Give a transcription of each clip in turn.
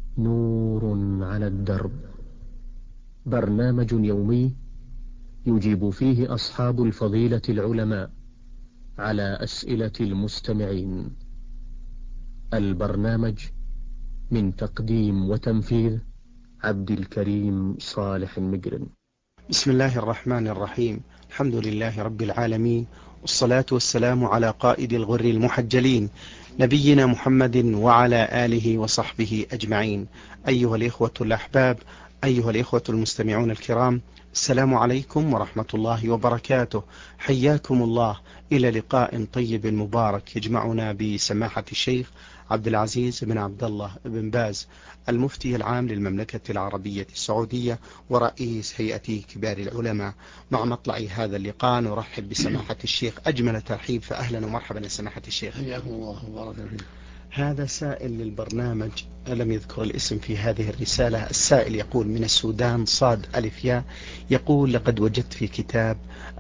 نور على الدرب، برنامج يومي يجيب فيه أصحاب الفضيلة العلماء على أسئلة المستمعين. البرنامج من تقديم وتنفيذ عبد الكريم صالح المجرم. بسم الله الرحمن الرحيم. الحمد لله رب العالمين، والصلاة والسلام على قائد الغر المحجلين نبينا محمد وعلى آله وصحبه أجمعين. أيها الإخوة الأحباب، أيها الإخوة المستمعون الكرام، السلام عليكم ورحمة الله وبركاته. حياكم الله إلى لقاء طيب مبارك يجمعنا بسماحة الشيخ عبد العزيز بن عبد الله بن باز، المفتي العام للمملكة العربية السعودية ورئيس هيئة كبار العلماء. مع مطلع هذا اللقاء نرحب بسماحة الشيخ أجمل ترحيب، فأهلا ومرحبا يا سماحة الشيخ. حياكم الله وبارك فيك. هذا سائل للبرنامج لم يذكر الاسم في هذه الرسالة. السائل يقول من السودان، صاد ألف ياء، يقول: لقد وجدت في كتاب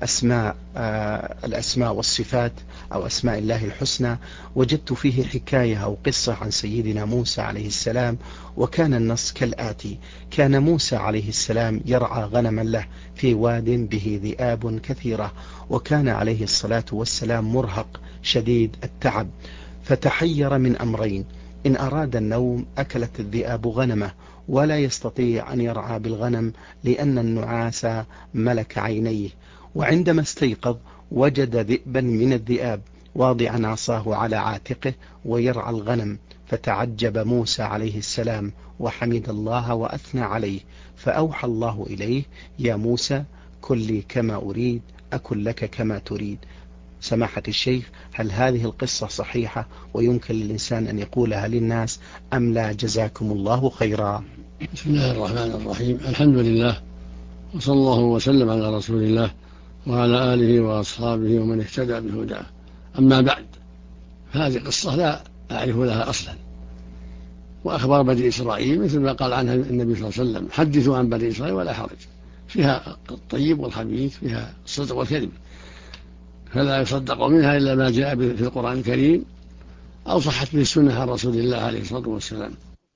الأسماء والصفات أو أسماء الله الحسنى، وجدت فيه حكاية أو قصة عن سيدنا موسى عليه السلام، وكان النص كالآتي: كان موسى عليه السلام يرعى غنما له في واد به ذئاب كثيرة، وكان عليه الصلاة والسلام مرهق شديد التعب، فتحير من أمرين: إن أراد النوم أكلت الذئاب غنمه، ولا يستطيع أن يرعى بالغنم لأن النعاس ملك عينيه، وعندما استيقظ وجد ذئبا من الذئاب واضعا عصاه على عاتقه ويرعى الغنم، فتعجب موسى عليه السلام وحمد الله وأثنى عليه، فأوحى الله إليه: يا موسى كن لي كما أريد أكن لك كما تريد. سماحة الشيخ، هل هذه القصة صحيحة ويمكن للإنسان أن يقولها للناس أم لا؟ جزاكم الله خيرا. بسم الله الرحمن الرحيم. الحمد لله، وصلى الله وسلم على رسول الله وعلى آله وأصحابه ومن اهتدى بهداه. أما بعد، هذه قصة لا أعرف لها أصلا، وأخبار بني إسرائيل مثل ما قال عنها النبي صلى الله عليه وسلم: حدثوا عن بني إسرائيل ولا حرج، فيها الطيب والخبيث، فيها الصدق والكذب، فلا يصدق منها إلا ما جاء في القرآن الكريم أو صحت به السنة عن رسول الله عليه الصلاة والسلام.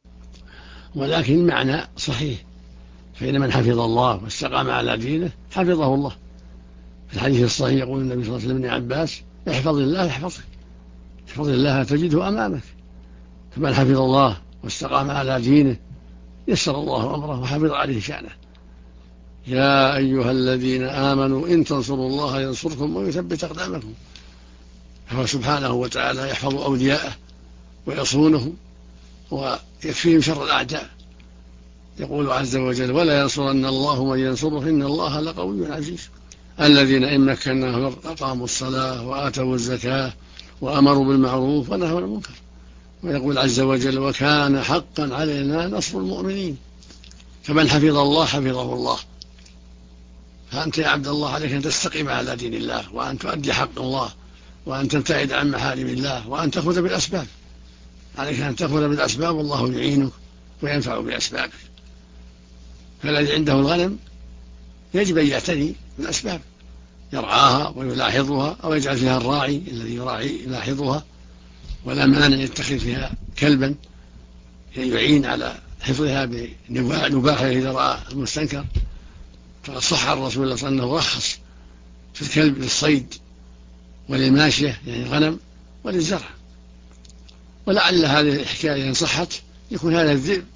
ولكن المعنى صحيح، فإن من حفظ الله واستقام على دينه حفظه الله. في الحديث الصحيح يقول النبي صلى الله عليه وسلم لابن عباس: احفظ الله يحفظك، احفظ الله تجده أمامك. فمن حفظ الله واستقام على دينه يسر الله أمره وحفظ عليه شأنه. يا أيها الذين آمنوا إن تنصروا الله ينصركم ويثبت أقدامكم. فهو سبحانه وتعالى يحفظ أولياءه ويصونهم ويكفيهم شر الأعداء. يقول عز وجل: ولا ينصرن الله من ينصره إن الله لقوي عزيز. الذين إن مكناهم أقاموا الصلاة وآتوا الزكاة وأمروا بالمعروف ونهوا عن المنكر. ويقول عز وجل: وكان حقا علينا نصر المؤمنين. فمن حفظ الله حفظه الله. فأنت يا عبد الله عليك أن تستقيم على دين الله، وأن تؤدي حق الله، وأن تبتعد عن محارم الله، وأن تأخذ بالأسباب. عليك أن تأخذ بالأسباب والله يعينك وينفع بأسبابك. فالذي عنده الغنم يجب أن يعتني بالأسباب، يرعاها ويلاحظها، أو يجعل فيها الراعي الذي يلاحظها، ولا مانع يتخذ فيها كلبا يعين على حفظها بنباحه إذا رأى المستنكر. فقد صح عن رسول الله صلى الله عليه وسلم أنه رخص في الكلب للصيد وللماشية يعني الغنم وللزرع. ولعل هذه الحكاية إن صحت يكون هذا الذئب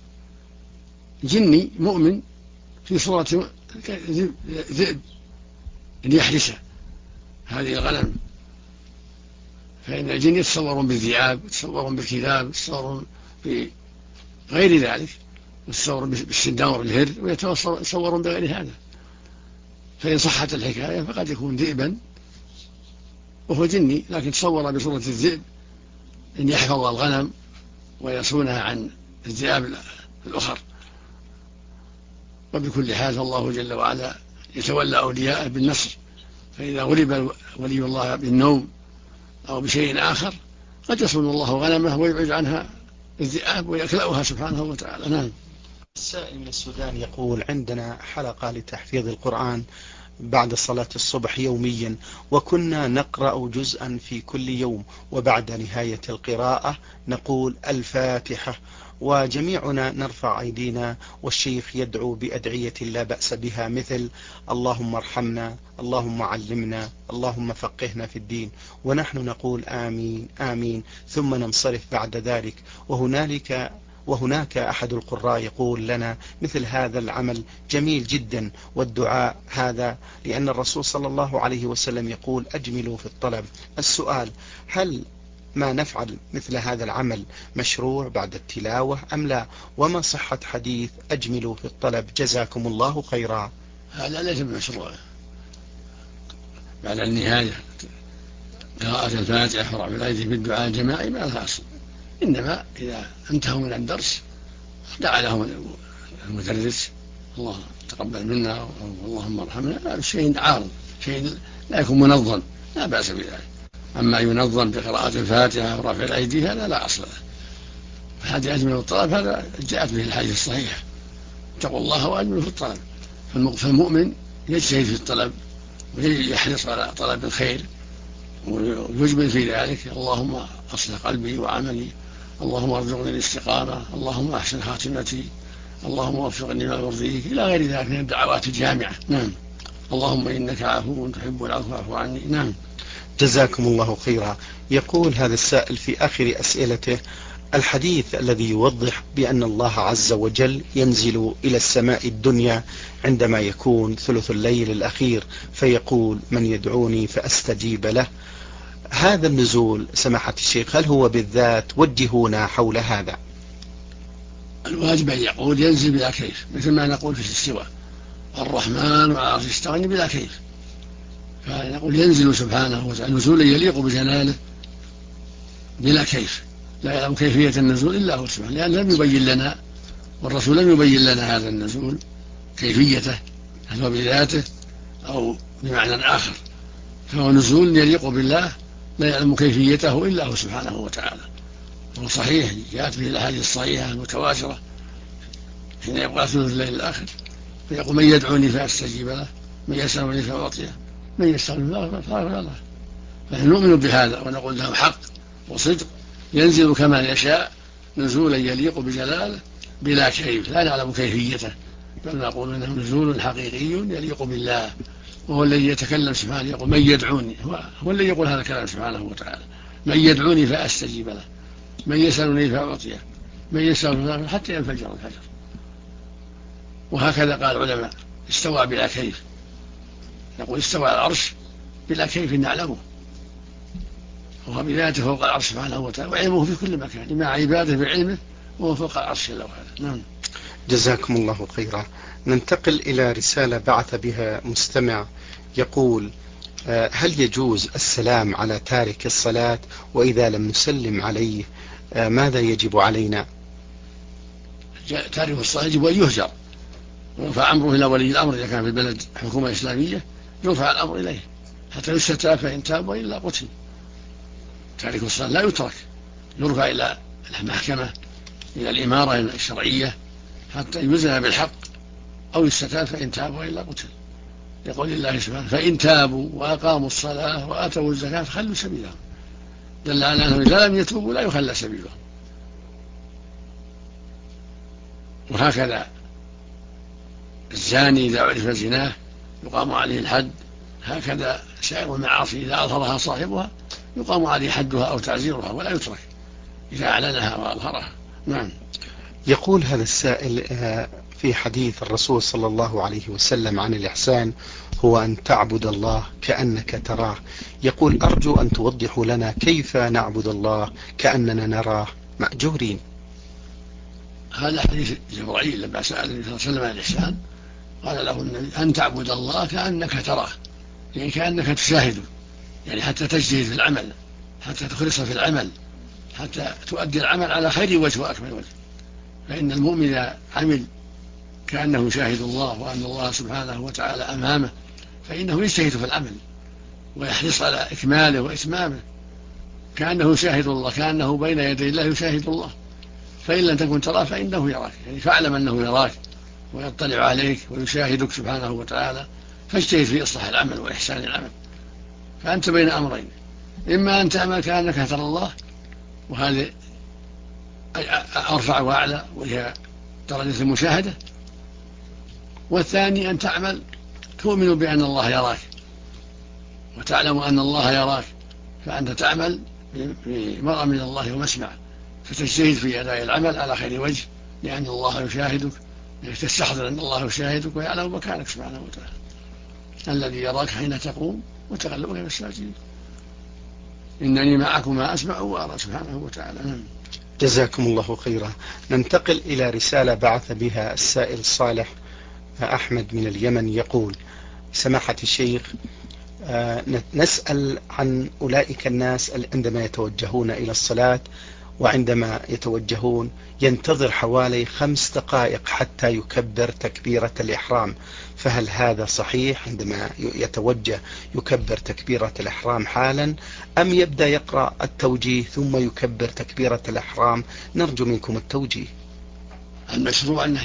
جني مؤمن في صورة ذئب ليحرس هذه الغنم. فإن الجن يتصورون بالذئاب، يتصورون بالكلاب، يتصورون بغير ذلك، يتصورون بالسنور الهر، ويتصورون بغير هذا. فإن صحت الحكاية فقد يكون ذئبا وهو جني، لكن تصور بصورة الذئب أن يحفظ الغنم ويصونها عن الذئاب الأخر. وبكل حال فالله جل وعلا يتولى أولياءه بالنصر، فإذا غلب ولي الله بالنوم أو بشيء آخر قد يصون الله غنمه ويبعد عنها الذئاب ويكلأها سبحانه وتعالى. نعم. السائل من السودان يقول: عندنا حلقة لتحفيظ القرآن بعد صلاة الصبح يوميا، وكنا نقرأ جزءا في كل يوم، وبعد نهاية القراءة نقول الفاتحة، وجميعنا نرفع أيدينا والشيخ يدعو بأدعية لا بأس بها، مثل اللهم ارحمنا، اللهم علمنا، اللهم فقهنا في الدين، ونحن نقول آمين آمين، ثم ننصرف بعد ذلك. وهناك أحد القراء يقول لنا مثل هذا العمل جميل جدا، والدعاء هذا لأن الرسول صلى الله عليه وسلم يقول أجملوا في الطلب. السؤال: هل ما نفعل مثل هذا العمل مشروع بعد التلاوة أم لا؟ وما صحة حديث أجملوا في الطلب؟ جزاكم الله خيرا. هذا ليس بمشروع. بعد النهاية قراءة الفاتحة ورفع الأيدي في الدعاء الجماعي ما لها أصل، إنما إذا انتهوا من الدرس دعا لهم المدرس الله تقبل منا اللهم ارحمنا، هذا شيء عارض، شيء لا يكون منظم، لا بأس بذلك. أما ينظم بقراءة الفاتحة ورفع الأيدي هذا لا أصل له. هذه أجمل الطلب هذا جاءت به الحديث الصحيح، اتقوا الله وأجملوا في الطلب. فالمؤمن يجتهد في الطلب ويحرص على طلب الخير ويجمل في ذلك، اللهم أصلح قلبي وعملي، اللهم ارزقني الاستقامة، اللهم أحسن خاتمتي، اللهم وفقني ما يرضيك، إلى غير ذلك من الدعوات الجامعة. نعم. اللهم إنك عفو تحب العفو فاعف عني. نعم. جزاكم الله خيرا. يقول هذا السائل في آخر أسئلته: الحديث الذي يوضح بأن الله عز وجل ينزل إلى السماء الدنيا عندما يكون ثلث الليل الأخير فيقول من يدعوني فأستجيب له، هذا النزول سماحة الشيخ هل هو بالذات؟ وجهونا حول هذا. الواجب أن يقول ينزل بلا كيف، مثل ما نقول في الاستواء الرحمن وعلى العرش استوى بلا كيف، فنقول ينزل سبحانه وتعالى نزولا يليق بجلاله بلا كيف، لا يعلم كيفية النزول إلا هو سبحانه، لأن لم يبين لنا والرسول لم يبين لنا هذا النزول كيفيته، هل هو بذاته أو بمعنى آخر، فهو نزول يليق بالله لا يعلم كيفيته إلا هو سبحانه وتعالى. هو صحيح جاءت به الأحاديث الصحيحة المتواترة حين يبقى ثلث الليل الآخر فيقول من يدعوني فأستجيب له، من يسألني فأعطيه، من يسألني فأغفر له. فنحن نؤمن بهذا ونقول له حق وصدق، ينزل كما يشاء نزولا يليق بجلاله بلا كيف، لا نعلم كيفيته، بل نقول انه نزول حقيقي يليق بالله، وهو الذي يتكلم سبحانه يقول من يدعوني، هو الذي يقول هذا الكلام سبحانه وتعالى، من يدعوني فأستجيب له، من يسألني فأعطيه، من يسألني حتى ينفجر الفجر. وهكذا قال العلماء استوى بلا كيف، نقول استوى على العرش بلا كيف نعلمه، وهو بذاته فوق العرش سبحانه وتعالى، وعلمه في كل مكان مع عباده بعلمه وهو فوق العرش جل وعلا. نعم. جزاكم الله خيرا. ننتقل إلى رسالة بعث بها مستمع يقول: هل يجوز السلام على تارك الصلاة؟ وإذا لم نسلم عليه ماذا يجب علينا؟ تارك الصلاة يجب أن يهجر ويرفع أمره إلى ولي الأمر، إذا كان في البلد حكومة إسلامية يرفع الأمر إليه حتى يستتاب فإن تاب وإلا قتل. تارك الصلاة لا يترك، يرفع إلى المحكمة إلى الإمارة الشرعية حتى يوزن بالحق أو يستتاب فإن تاب وإلا قتل. يقول الله سبحانه فإن تابوا وأقاموا الصلاة وآتوا الزكاة فخلوا سبيلهم، دل على أنهم إذا لم يتوبوا لا يخلى سبيلهم. وهكذا الزاني إذا عرف زناه يقام عليه الحد، هكذا سائر المعاصي إذا أظهرها صاحبها يقام عليه حدها أو تعزيرها ولا يترك إذا أعلنها وأظهرها. نعم. يقول هذا السائل: في حديث الرسول صلى الله عليه وسلم عن الإحسان هو أن تعبد الله كأنك تراه، يقول أرجو أن توضحوا لنا كيف نعبد الله كأننا نراه مأجورين. هذا حديث جبرائيل لما سأل النبي صلى الله عليه وسلم عن الإحسان قال له النبي أن تعبد الله كأنك تراه، يعني كأنك تشاهده، يعني حتى تجتهد في العمل، حتى تخلص في العمل، حتى تؤدي العمل على خير وجه وأكمل وجه. فإن المؤمن إذا عمل كأنه يشاهد الله وأن الله سبحانه وتعالى أمامه فإنه يجتهد في العمل ويحرص على إكماله وإتمامه، كأنه يشاهد الله، كأنه بين يدي الله يشاهد الله. فإن لم تكن تراه فإنه يراك، يعني فاعلم أنه يراك ويطلع عليك ويشاهدك سبحانه وتعالى، فاجتهد في إصلاح العمل وإحسان العمل. فأنت بين أمرين: إما أن تعمل كأنك ترى الله، وهذا أرفع وأعلى وهي درجة المشاهدة. والثاني أن تعمل تؤمن بأن الله يراك وتعلم أن الله يراك، فأنت تعمل بمرأة من الله ومسمع، فتجتهد في أداء العمل على خير وجه، لأن الله يشاهدك، تستحضر أن الله يشاهدك ويعلم مكانك سبحانه وتعالى، الذي يراك حين تقوم وتقلبك في الساجدين، إنني معكما أسمع وأرى سبحانه وتعالى. جزاكم الله خيرا. ننتقل إلى رسالة بعث بها السائل صالح أحمد من اليمن، يقول: سماحة الشيخ، نسأل عن أولئك الناس عندما يتوجهون إلى الصلاة، وعندما يتوجهون ينتظر حوالي 5 دقائق حتى يكبر تكبيرة الإحرام، فهل هذا صحيح؟ عندما يتوجه يكبر تكبيرة الإحرام حالا، أم يبدأ يقرأ التوجيه ثم يكبر تكبيرة الإحرام؟ نرجو منكم التوجيه. المشروع أنه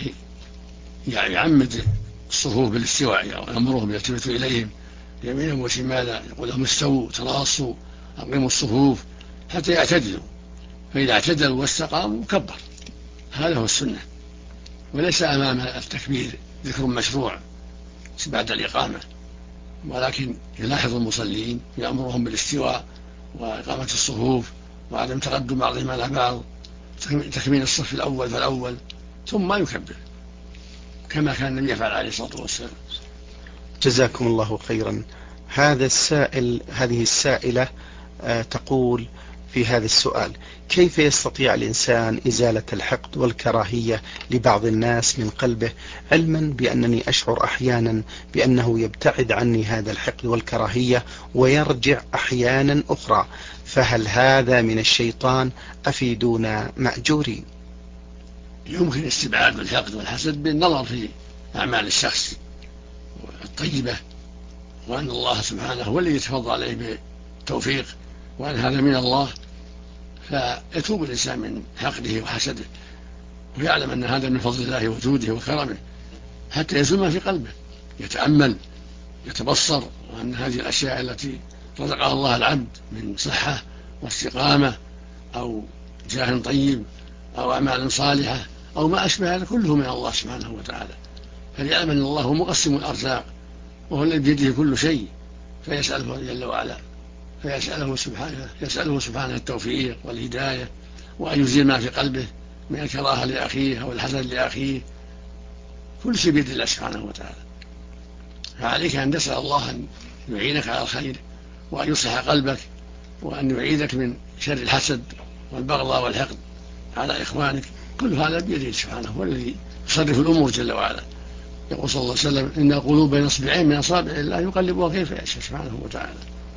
يعمد الصفوف بالاستواء، يأمرهم يلتفت إليهم يمينا وشمالا، يقول لهم استووا تراصوا أقيموا الصفوف حتى يعتدلوا، فإذا اعتدلوا واستقاموا كبر. هذا هو السنة، وليس أمام التكبير ذكر مشروع بعد الإقامة، ولكن يلاحظ المصلين يأمرهم بالاستواء وإقامة الصفوف وعدم تقدم بعضهم على بعض، تكميل الصف الأول فالأول، ثم يكبر كما كان النبي يفعل عليه الصلاة والسلام. جزاكم الله خيرا. هذه السائلة تقول في هذا السؤال: كيف يستطيع الإنسان إزالة الحقد والكراهية لبعض الناس من قلبه، علما بأنني أشعر أحيانا بأنه يبتعد عني هذا الحقد والكراهية ويرجع أحيانا أخرى، فهل هذا من الشيطان؟ أفيدونا مأجورين. يمكن استبعاد الحقد والحسد بالنظر في أعمال الشخص الطيبة، وأن الله سبحانه هو الذي يتفضل عليه بالتوفيق، وأن هذا من الله، فيتوب الإنسان من حقده وحسده، ويعلم أن هذا من فضل الله وجوده وكرمه، حتى يزول ما في قلبه، يتأمل يتبصر أن هذه الأشياء التي رزقها الله العبد من صحة واستقامة أو جاه طيب أو أعمال صالحة أو ما أشبه هذا كله من الله سبحانه وتعالى، فليعلم أن الله هو مقسم الأرزاق وهو الذي بيده كل شيء، فيسأله جل وعلا، يسأله سبحانه التوفيق والهداية، وأن يزيل ما في قلبه من الكراهة لأخيه أو الحسد لأخيه، كل شيء بيد الله سبحانه وتعالى. فعليك أن تسأل الله أن يعينك على الخير وأن يصلح قلبك وأن يعيدك من شر الحسد والبغضاء والحقد على إخوانك، كل هذا بيده سبحانه، هو الذي يصرف الأمور جل وعلا. يقول صلى الله عليه وسلم: إن القلوب بين أصبعين من أصابع الله يقلبها كيف يشاء سبحانه وتعالى.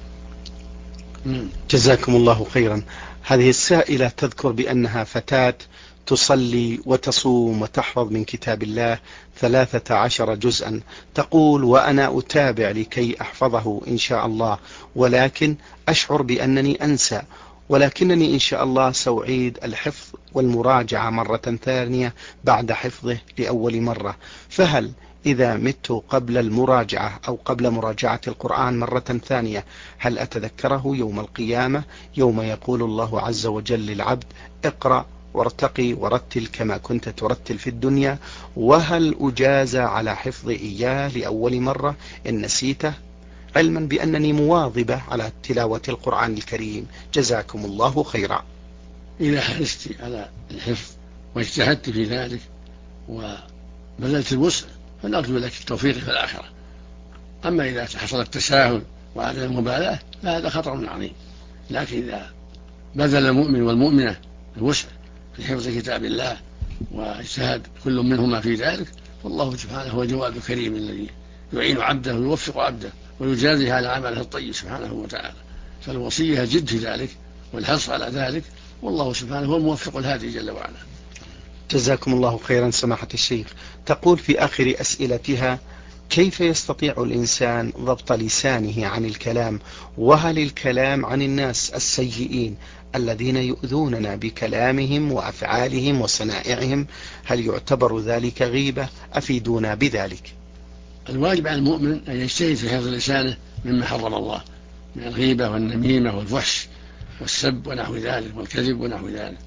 جزاكم الله خيرا. هذه السائلة تذكر بأنها فتاة تصلي وتصوم وتحفظ من كتاب الله 13 جزءا، تقول: وأنا أتابع لكي أحفظه إن شاء الله، ولكن أشعر بأنني أنسى، ولكنني إن شاء الله سأعيد الحفظ والمراجعة مرة ثانية بعد حفظه لأول مرة، فهل إذا مت قبل المراجعة أو قبل مراجعة القرآن مرة ثانية هل أتذكره يوم القيامة يوم يقول الله عز وجل للعبد: اقرأ وارتقي ورتل كما كنت ترتل في الدنيا، وهل أجازى على حفظ إياه لأول مرة إن نسيته، علما بأنني مواظبة على تلاوة القرآن الكريم؟ جزاكم الله خيرا. إذا حرصت على الحفظ واجتهدت في ذلك وبذلت الوسع فنرجو لك التوفيق في الآخرة. أما إذا حصل التساهل وعدم المبالاة فهذا خطر عظيم، لكن إذا بذل المؤمن والمؤمنة الوسع في حفظ كتاب الله واجتهد كل منهما في ذلك، والله سبحانه هو الجواد الكريم الذي يعين عبده ويوفق عبده ويجازيه على عمله الطيب سبحانه وتعالى. فالوصية جد في ذلك والحرص على ذلك، والله سبحانه هو الموفق الهادي جل وعلا. جزاكم الله خيرا سماحة الشيخ. تقول في آخر أسئلتها: كيف يستطيع الإنسان ضبط لسانه عن الكلام، وهل الكلام عن الناس السيئين الذين يؤذوننا بكلامهم وأفعالهم وصنائعهم هل يعتبر ذلك غيبة؟ أفيدونا بذلك. الواجب على المؤمن أن يجتهد في حفظ لسانه مما حرم الله من الغيبة والنميمة والفحش والسب ونحو ذلك والكذب ونحو ذلك،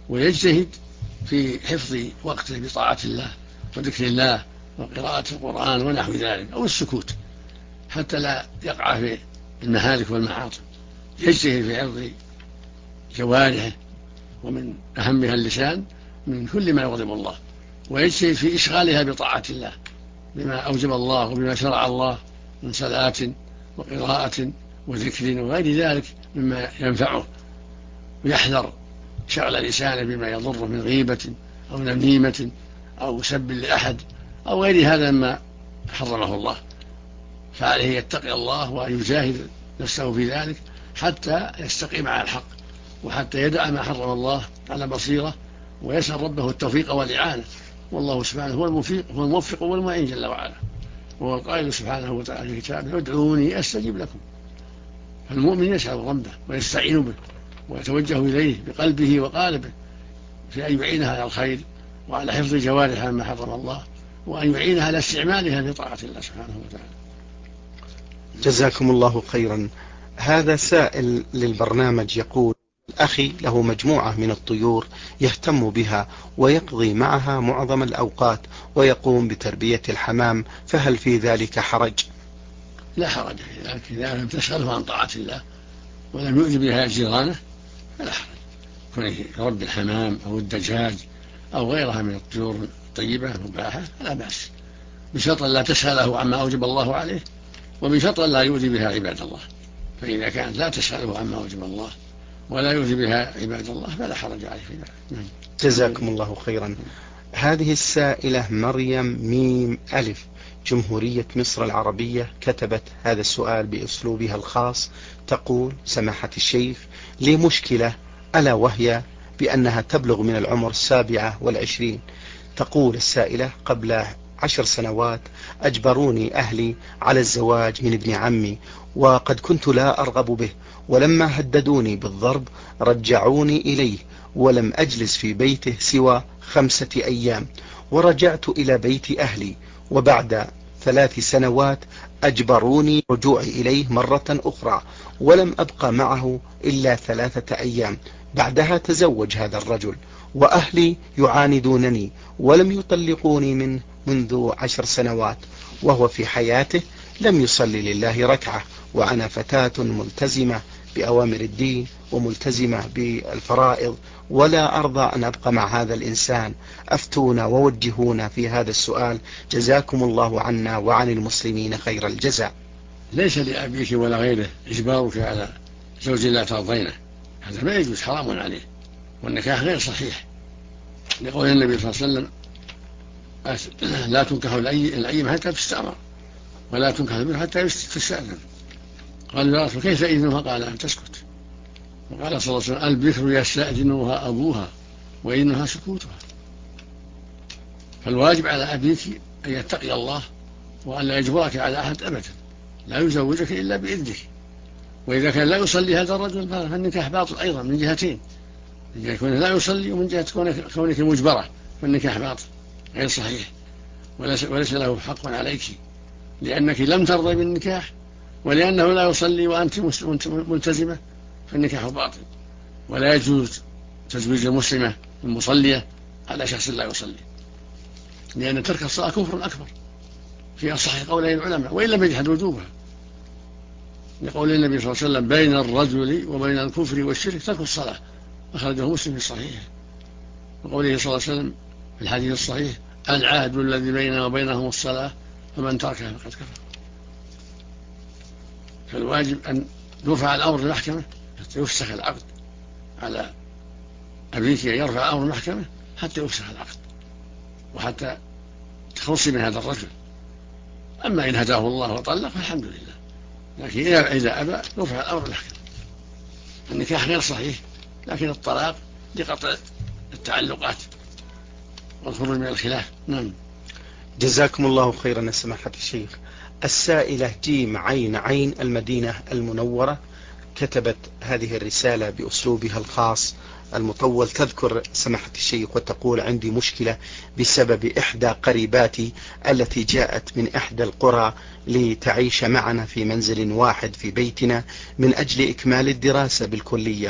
ويجتهد في حفظ وقته بطاعة الله وذكر الله وقراءة القرآن ونحو ذلك، أو السكوت حتى لا يقع في المهالك والمعاصي. يجتهد في حفظ جوارحه، ومن أهمها اللسان، من كل ما يغضب الله، ويجتهد في إشغالها بطاعة الله بما أوجب الله وبما شرع الله من صلاة وقراءة وذكر وغير ذلك مما ينفعه، ويحذر شغل لسانه بما يضره من غيبة أو نميمة أو سب لأحد أو غير هذا مما حرمه الله. فعليه يتقي الله ويجاهد نفسه في ذلك حتى يستقيم على الحق، وحتى يدع ما حرم الله على بصيرة، ويسأل ربه التوفيق والإعانة. والله سبحانه هو الموفق والمعين جل وعلا، وهو القائل سبحانه وتعالى في كتابه: ادعوني أستجب لكم. فالمؤمن يسأل ربه ويستعين به ويتوجه إليه بقلبه وقالبه في أن يعينها على الخير وعلى حفظ جوارحها مما حرم الله، وأن يعينها على استعمالها في طاعة الله سبحانه وتعالى. جزاكم الله خيرا. هذا سائل للبرنامج يقول: أخي له مجموعة من الطيور يهتم بها ويقضي معها معظم الأوقات ويقوم بتربية الحمام، فهل في ذلك حرج؟ لا حرج في ذلك إذا لم تشغله عن طاعة الله ولم يؤذي بها جيرانه فلا حرج. كونه يربي الحمام أو الدجاج أو غيرها من الطيور الطيبة المباحة فلا بأس، بشرط لا تشغله عما أوجب الله عليه، وبشرط لا يؤذي بها عباد الله. فإذا كانت لا تشغله عما أوجب الله ولا يؤذي بها عباد الله فلا حرج عليه في ذلك. جزاكم الله خيرا. هذه السائلة مريم ميم ألف، جمهورية مصر العربية، كتبت هذا السؤال بأسلوبها الخاص. تقول: سماحة الشيخ، لي مشكلة، ألا وهي بأنها تبلغ من العمر 27. تقول السائلة: قبل 10 سنوات أجبروني أهلي على الزواج من ابن عمي، وقد كنت لا أرغب به، ولما هددوني بالضرب رجعوني إليه، ولم أجلس في بيته سوى 5 أيام، ورجعت إلى بيت أهلي، وبعد 3 سنوات أجبروني رجوعي إليه مرة أخرى، ولم أبقى معه إلا 3 أيام. بعدها تزوج هذا الرجل، وأهلي يعاندونني ولم يطلقوني منه منذ 10 سنوات، وهو في حياته لم يصلي لله ركعة، وأنا فتاة ملتزمة بأوامر الدين وملتزمة بالفرائض، ولا أرضى أن أبقى مع هذا الإنسان. أفتونا ووجهونا في هذا السؤال، جزاكم الله عنا وعن المسلمين خير الجزاء. ليس لأبيك ولا غيره إجبارك على زوج لا ترضينه، هذا ما يجوز، حرام عليه، والنكاح غير صحيح، لقول النبي صلى الله عليه وسلم: لا تنكح الأيم حتى تستأمر، ولا تنكح البكر حتى تستأذن. قال: يا رسول كيف إذنها؟ قال: أن تسكت. وقال صلى الله عليه وسلم: البكر يستأذنها أبوها وإذنها سكوتها. فالواجب على أبيك أن يتقي الله وأن لا يجبرك على أحد أبدا، لا يزوجك إلا بإذنك. وإذا كان لا يصلي هذا الرجل فالنكاح باطل أيضا من جهتين: من جهة كونه لا يصلي، ومن جهة كونك مجبرة، فالنكاح باطل غير صحيح، وليس له حق عليك، لأنك لم ترضي بالنكاح، ولأنه لا يصلي وأنت ملتزمة، فالنكاح باطل. ولا يجوز تزويج المسلمة المصلية على شخص لا يصلي، لأن ترك الصلاة كفر أكبر في أصح قولي العلماء، وإن لم يجحد وجوبها، لقول النبي صلى الله عليه وسلم: بين الرجل وبين الكفر والشرك ترك الصلاة، أخرجه مسلم في الصحيح. وقوله صلى الله عليه وسلم في الحديث الصحيح: العهد الذي بيننا وبينهم الصلاة، فمن تركها فقد كفر. فالواجب أن يرفع الأمر للمحكمة حتى يفسخ العقد على أبيك، أن يرفع الأمر للمحكمة حتى يفسخ العقد وحتى تخلصي من هذا الرجل. أما إن هداه الله وطلق فالحمد لله، لكن إذا أبى يرفع الأمر للمحكمة. النكاح غير صحيح، لكن الطلاق لقطع التعلقات والخروج من الخلاف. نعم. جزاكم الله خيرا سماحة الشيخ. السائلة جيم عين عين، المدينة المنورة، كتبت هذه الرسالة بأسلوبها الخاص المطول. تذكر سماحة الشيخ وتقول: عندي مشكلة بسبب إحدى قريباتي التي جاءت من إحدى القرى لتعيش معنا في منزل واحد في بيتنا من أجل إكمال الدراسة بالكلية،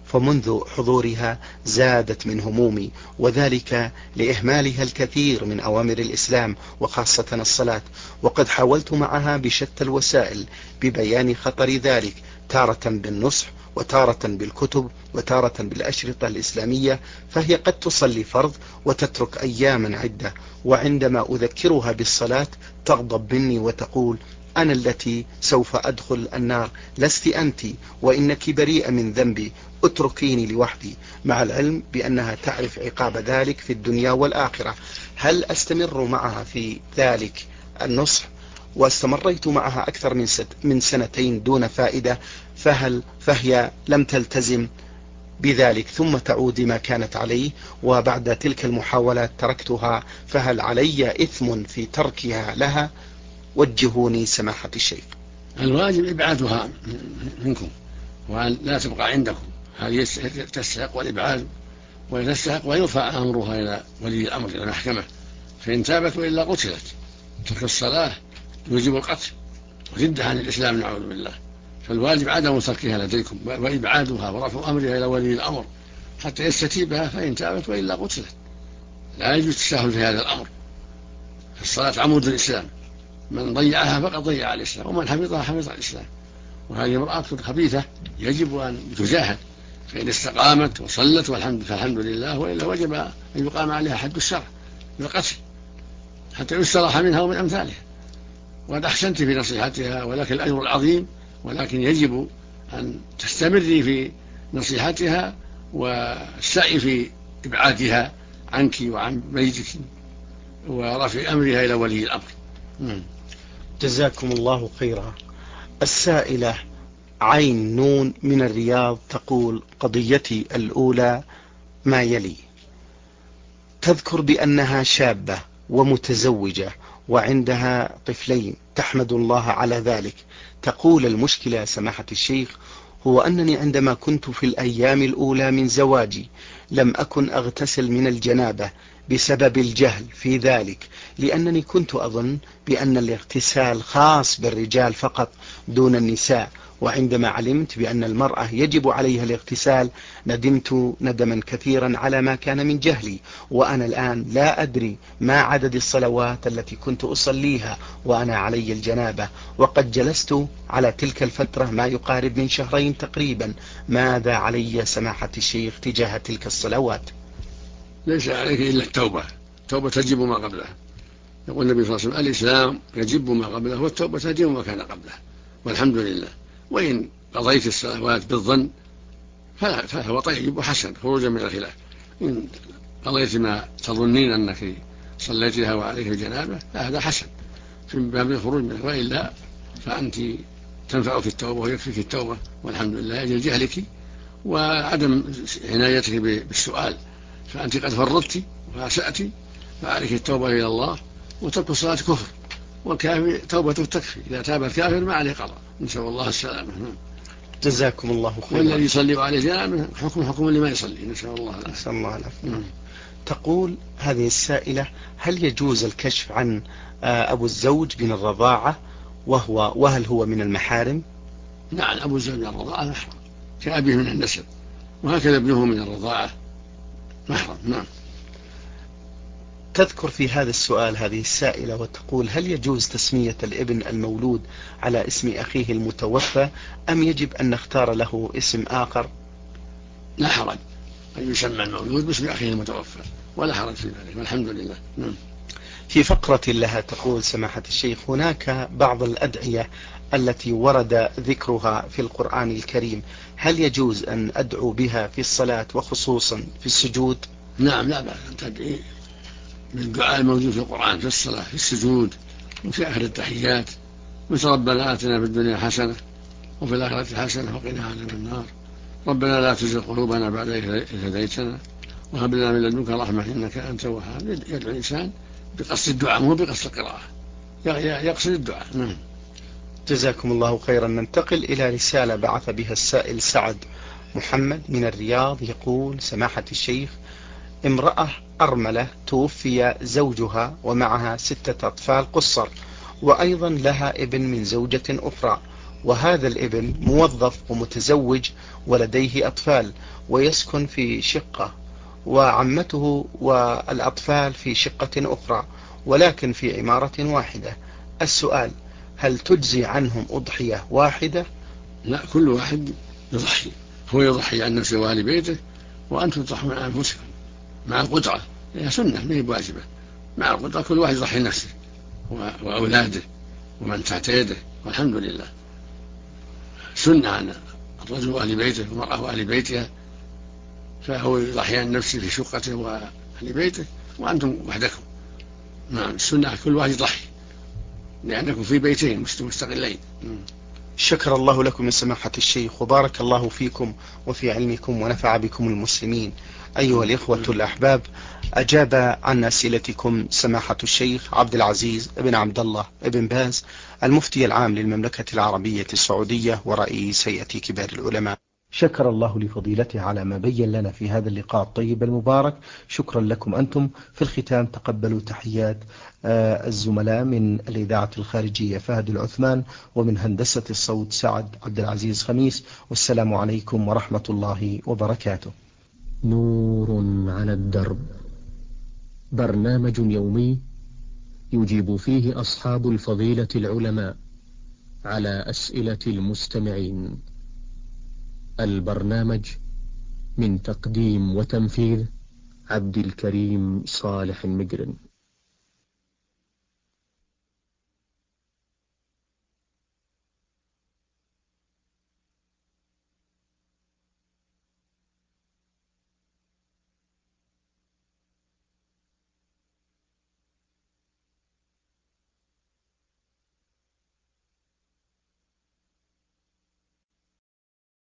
فمنذ حضورها زادت من همومي، وذلك لإهمالها الكثير من أوامر الإسلام وخاصة الصلاة، وقد حاولت معها بشتى الوسائل ببيان خطر ذلك، تارة بالنصح وتارة بالكتب وتارة بالأشرطة الإسلامية، فهي قد تصلي فرض وتترك أياما عدة، وعندما أذكرها بالصلاة تغضب مني وتقول: أنا التي سوف أدخل النار، لست أنت، وإنك بريئة من ذنبي، اتركيني لوحدي، مع العلم بأنها تعرف عقاب ذلك في الدنيا والآخرة. هل أستمر معها في ذلك النصح؟ واستمريت معها أكثر من سنتين دون فائدة، فهي لم تلتزم بذلك ثم تعود ما كانت عليه، وبعد تلك المحاولات تركتها، فهل علي إثم في تركها لها؟ وجهوني سماحة الشيخ. الواجب إبعادها منكم وأن لا تبقى عندكم، هذه تستحق الإبعاد وتستحق ويرفع أمرها إلى ولي الأمر إلى المحكمة، فإن تابت وإلا قتلت. ترك الصلاة يوجب القتل وردها عن الإسلام نعوذ بالله، فالواجب عدم تركها لديكم وإبعادها ورفع أمرها إلى ولي الأمر حتى يستتيبها، فإن تابت وإلا قتلت. لا يجوز التساهل في هذا الأمر، الصلاة عمود الإسلام، من ضيعها فقد ضيع الإسلام، ومن حفظها حفظ الإسلام. وهذه امرأة خبيثة يجب أن تجاهد، فإن استقامت وصلت فالحمد لله، وإلا وجب أن يقام عليها حد الشرع بالقتل حتى يستراح منها ومن أمثالها. وقد أحسنت في نصيحتها ولكن الأجر العظيم، ولكن يجب أن تستمري في نصيحتها والسعي في إبعادها عنك وعن بيتك ورفع أمرها إلى ولي الأمر. جزاكم الله خيرا. السائلة عين نون من الرياض تقول: قضيتي الأولى ما يلي. تذكر بأنها شابة ومتزوجة وعندها طفلين، تحمد الله على ذلك. تقول: المشكلة سماحة الشيخ هو أنني عندما كنت في الأيام الأولى من زواجي لم أكن أغتسل من الجنابة بسبب الجهل في ذلك، لأنني كنت أظن بأن الاغتسال خاص بالرجال فقط دون النساء، وعندما علمت بأن المرأة يجب عليها الاغتسال ندمت ندما كثيرا على ما كان من جهلي، وأنا الآن لا أدري ما عدد الصلوات التي كنت أصليها وأنا علي الجنابة، وقد جلست على تلك الفترة ما يقارب من شهرين تقريبا. ماذا علي سماحة الشيخ تجاه تلك الصلوات؟ ليس عليك إلا التوبة، التوبة تجب ما قبلها. يقول النبي صلى الله عليه وسلم: الإسلام يجب ما قبله والتوبة تجب ما كان قبله، والحمد لله. وإن قضيت الصلوات بالظن فهو طيب وحسن خروجا من الخلاف. إن قضيت ما تظنين أنك صليتها وعليك الجنابة فهذا حسن في باب الخروج منه، وإلا فأنت تنفعك التوبة ويكفيك التوبة والحمد لله، أجل جهلك وعدم عنايتك بالسؤال، فأنت قد فرطت وأسأت، فعليك التوبة إلى الله، وترك الصلاة كفر، والكافر توبته تكفي، إذا تاب الكافر ما عليه قضاء، نسأل الله السلامة. جزاكم الله خيرا. والذي يصلي وعليه جنابه حكم اللي ما يصلي، نسأل الله العافية. تقول هذه السائلة: هل يجوز الكشف عن أبو الزوج من الرضاعة وهل هو من المحارم؟ نعم، أبو الزوج من الرضاعة محرم كأبيه من النسب، وهكذا ابنه من الرضاعة محرم. نعم. تذكر في هذا السؤال هذه السائلة وتقول: هل يجوز تسمية الابن المولود على اسم أخيه المتوفى أم يجب أن نختار له اسم آخر؟ لا حرج أن يسمى المولود باسم أخيه المتوفى، ولا حرج في ذلك، والحمد لله. في فقرة لها تقول سماحة الشيخ: هناك بعض الأدعية التي ورد ذكرها في القرآن الكريم، هل يجوز أن أدعو بها في الصلاة وخصوصا في السجود؟ نعم، لا بأس أن تدعي بالدعاء الموجود في القرآن في الصلاة في السجود وفي آخر التحيات، مثل: ربنا آتنا في الدنيا حسنة وفي الآخرة حسنة وقنا عذاب النار، ربنا لا تزغ قلوبنا بعد إذ هديتنا وهب لنا من لدنك رحمة إنك أنت الوهاب. يدعو الإنسان بقصد الدعاء مو بقصد القراءة، يقصد الدعاء. نعم. جزاكم الله خيرا. ننتقل إلى رسالة بعث بها السائل سعد محمد من الرياض، يقول: سماحة الشيخ، امرأة أرملة توفي زوجها ومعها 6 أطفال قصر، وأيضا لها ابن من زوجة أخرى، وهذا الابن موظف ومتزوج ولديه أطفال ويسكن في شقة، وعمته والأطفال في شقة أخرى ولكن في عمارة واحدة. السؤال: هل تجزي عنهم أضحية واحدة؟ لا، كل واحد يضحي، هو يضحي عن نفسه وأهل بيته، وأنتم تضحون عن أنفسكم مع القدرة، هي سنة ما هي واجبة. مع القدرة كل واحد يضحي نفسه وأولاده ومن تحت يده، والحمد لله. سنة عن الرجل وأهل بيته والمرأة وأهل بيتها، فهو يضحي عن نفسه في شقته وأهل بيته، وأنتم وحدكم. نعم، السنة كل واحد يضحي لأنكم في بيتين مستقلين. شكر الله لكم يا سماحة الشيخ، وبارك الله فيكم وفي علمكم ونفع بكم المسلمين. أيها الإخوة الأحباب، أجاب عن أسئلتكم سماحة الشيخ عبد العزيز بن عبد الله بن باز، المفتي العام للمملكة العربية السعودية ورئيس هيئة كبار العلماء. شكر الله لفضيلته على ما بين لنا في هذا اللقاء الطيب المبارك. شكرا لكم أنتم. في الختام تقبلوا تحيات الزملاء من الإذاعة الخارجية فهد العثمان، ومن هندسة الصوت سعد عبد العزيز خميس، والسلام عليكم ورحمة الله وبركاته. نور على الدرب، برنامج يومي يجيب فيه أصحاب الفضيلة العلماء على أسئلة المستمعين. البرنامج من تقديم وتنفيذ عبد الكريم صالح المقرن.